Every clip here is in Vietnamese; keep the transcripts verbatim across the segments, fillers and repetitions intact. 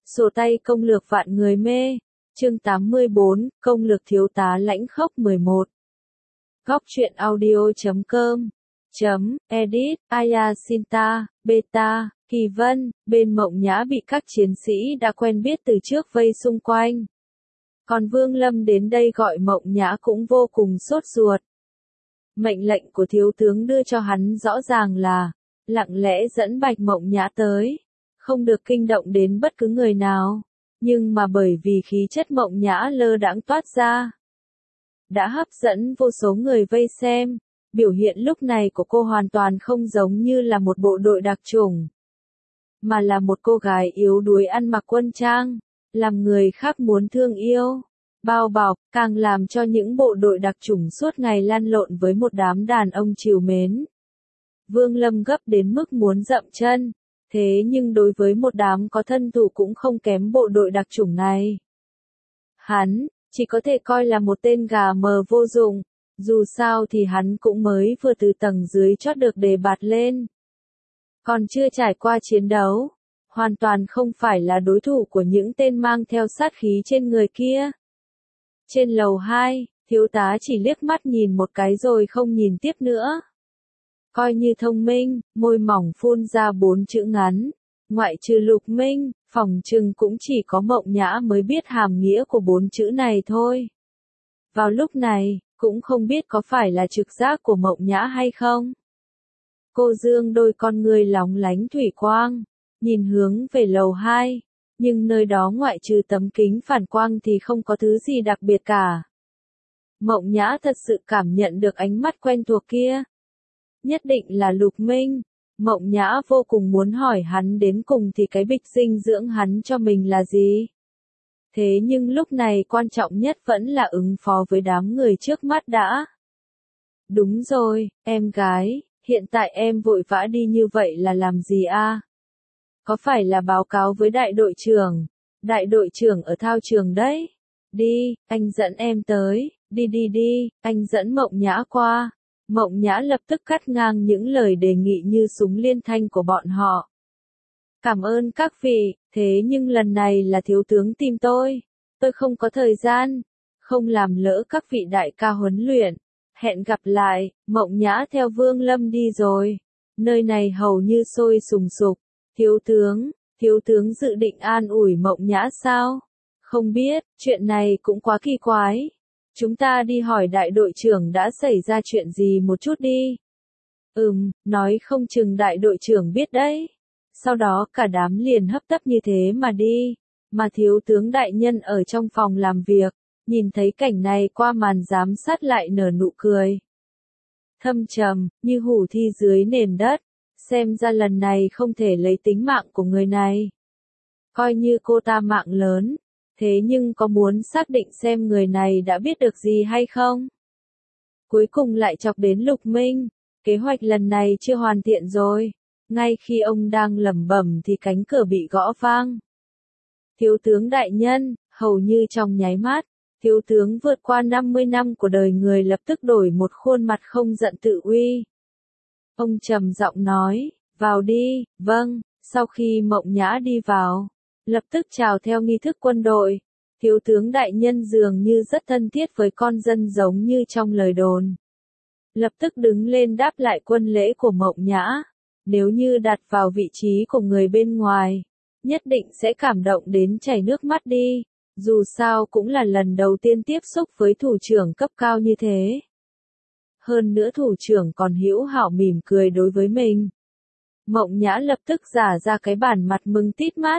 Sổ tay công lược vạn người mê. Chương tám mươi bốn, công lược thiếu tá lãnh khốc mười một. Góc truyện audio chấm com chấm edit Ayasinta, Beta, Kỳ Vân, bên Mộng Nhã bị các chiến sĩ đã quen biết từ trước vây xung quanh. Còn Vương Lâm đến đây gọi Mộng Nhã cũng vô cùng sốt ruột. Mệnh lệnh của thiếu tướng đưa cho hắn rõ ràng là lặng lẽ dẫn Bạch Mộng Nhã tới, không được kinh động đến bất cứ người nào, nhưng mà bởi vì khí chất Mộng Nhã lơ đãng toát ra, đã hấp dẫn vô số người vây xem. Biểu hiện lúc này của cô hoàn toàn không giống như là một bộ đội đặc chủng, mà là một cô gái yếu đuối ăn mặc quân trang, làm người khác muốn thương yêu, bao bọc, càng làm cho những bộ đội đặc chủng suốt ngày lăn lộn với một đám đàn ông trìu mến. Vương Lâm gấp đến mức muốn dậm chân, thế nhưng đối với một đám có thân thủ cũng không kém bộ đội đặc chủng này, hắn chỉ có thể coi là một tên gà mờ vô dụng. Dù sao thì hắn cũng mới vừa từ tầng dưới chót được đề bạt lên, còn chưa trải qua chiến đấu, hoàn toàn không phải là đối thủ của những tên mang theo sát khí trên người kia. Trên lầu hai, thiếu tá chỉ liếc mắt nhìn một cái rồi không nhìn tiếp nữa. Coi như thông minh, môi mỏng phun ra bốn chữ ngắn, ngoại trừ Lục Minh, phỏng chừng cũng chỉ có Mộng Nhã mới biết hàm nghĩa của bốn chữ này thôi. Vào lúc này, cũng không biết có phải là trực giác của Mộng Nhã hay không. Cô dương đôi con người lóng lánh thủy quang, nhìn hướng về lầu hai, nhưng nơi đó ngoại trừ tấm kính phản quang thì không có thứ gì đặc biệt cả. Mộng Nhã thật sự cảm nhận được ánh mắt quen thuộc kia. Nhất định là Lục Minh. Mộng Nhã vô cùng muốn hỏi hắn đến cùng thì cái bịch dinh dưỡng hắn cho mình là gì. Thế nhưng lúc này quan trọng nhất vẫn là ứng phó với đám người trước mắt đã. Đúng rồi, em gái, hiện tại em vội vã đi như vậy là làm gì a? Có phải là báo cáo với đại đội trưởng? Đại đội trưởng ở thao trường đấy. Đi, anh dẫn em tới, đi đi đi, anh dẫn Mộng Nhã qua. Mộng Nhã lập tức cắt ngang những lời đề nghị như súng liên thanh của bọn họ. Cảm ơn các vị, thế nhưng lần này là thiếu tướng tìm tôi. Tôi không có thời gian, không làm lỡ các vị đại ca huấn luyện. Hẹn gặp lại. Mộng Nhã theo Vương Lâm đi rồi. Nơi này hầu như sôi sùng sục. Thiếu tướng, thiếu tướng dự định an ủi Mộng Nhã sao? Không biết, chuyện này cũng quá kỳ quái. Chúng ta đi hỏi đại đội trưởng đã xảy ra chuyện gì một chút đi. Ừm, nói không chừng đại đội trưởng biết đấy. Sau đó cả đám liền hấp tấp như thế mà đi, mà thiếu tướng đại nhân ở trong phòng làm việc, nhìn thấy cảnh này qua màn giám sát lại nở nụ cười. Thâm trầm, như hủ thi dưới nền đất, xem ra lần này không thể lấy tính mạng của người này. Coi như cô ta mạng lớn, thế nhưng có muốn xác định xem người này đã biết được gì hay không? Cuối cùng lại chọc đến Lục Minh, kế hoạch lần này chưa hoàn thiện rồi. Ngay khi ông đang lẩm bẩm thì cánh cửa bị gõ vang. Thiếu tướng đại nhân, hầu như trong nháy mắt, thiếu tướng vượt qua năm mươi năm của đời người lập tức đổi một khuôn mặt không giận tự uy. Ông trầm giọng nói, vào đi. Vâng. Sau khi Mộng Nhã đi vào, lập tức chào theo nghi thức quân đội. Thiếu tướng đại nhân dường như rất thân thiết với con dân giống như trong lời đồn. Lập tức đứng lên đáp lại quân lễ của Mộng Nhã. Nếu như đặt vào vị trí của người bên ngoài, nhất định sẽ cảm động đến chảy nước mắt đi. Dù sao cũng là lần đầu tiên tiếp xúc với thủ trưởng cấp cao như thế. Hơn nữa thủ trưởng còn hữu hảo mỉm cười đối với mình. Mộng Nhã lập tức giả ra cái bản mặt mừng tít mắt.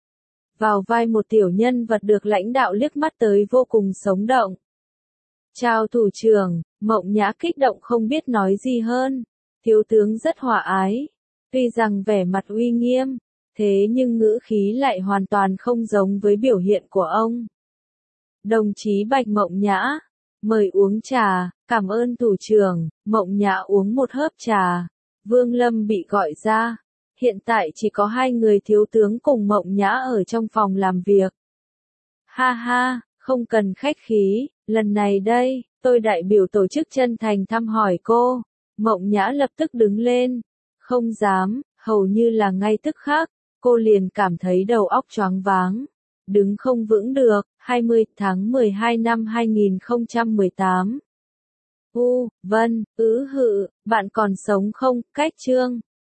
Vào vai một tiểu nhân vật được lãnh đạo liếc mắt tới vô cùng sống động. Chào thủ trưởng. Mộng Nhã kích động không biết nói gì hơn. Thiếu tướng rất hòa ái. Tuy rằng vẻ mặt uy nghiêm, thế nhưng ngữ khí lại hoàn toàn không giống với biểu hiện của ông. Đồng chí Bạch Mộng Nhã, mời uống trà. Cảm ơn thủ trưởng. Mộng Nhã uống một hớp trà. Vương Lâm bị gọi ra. Hiện tại chỉ có hai người thiếu tướng cùng Mộng Nhã ở trong phòng làm việc. Ha ha, không cần khách khí, lần này đây, tôi đại biểu tổ chức chân thành thăm hỏi cô. Mộng Nhã lập tức đứng lên. Không dám, hầu như là ngay tức khắc, cô liền cảm thấy đầu óc choáng váng, đứng không vững được. hai mươi tháng mười hai năm hai nghìn không trăm mười tám. U, Vân, ứ hự, bạn còn sống không? Cách chương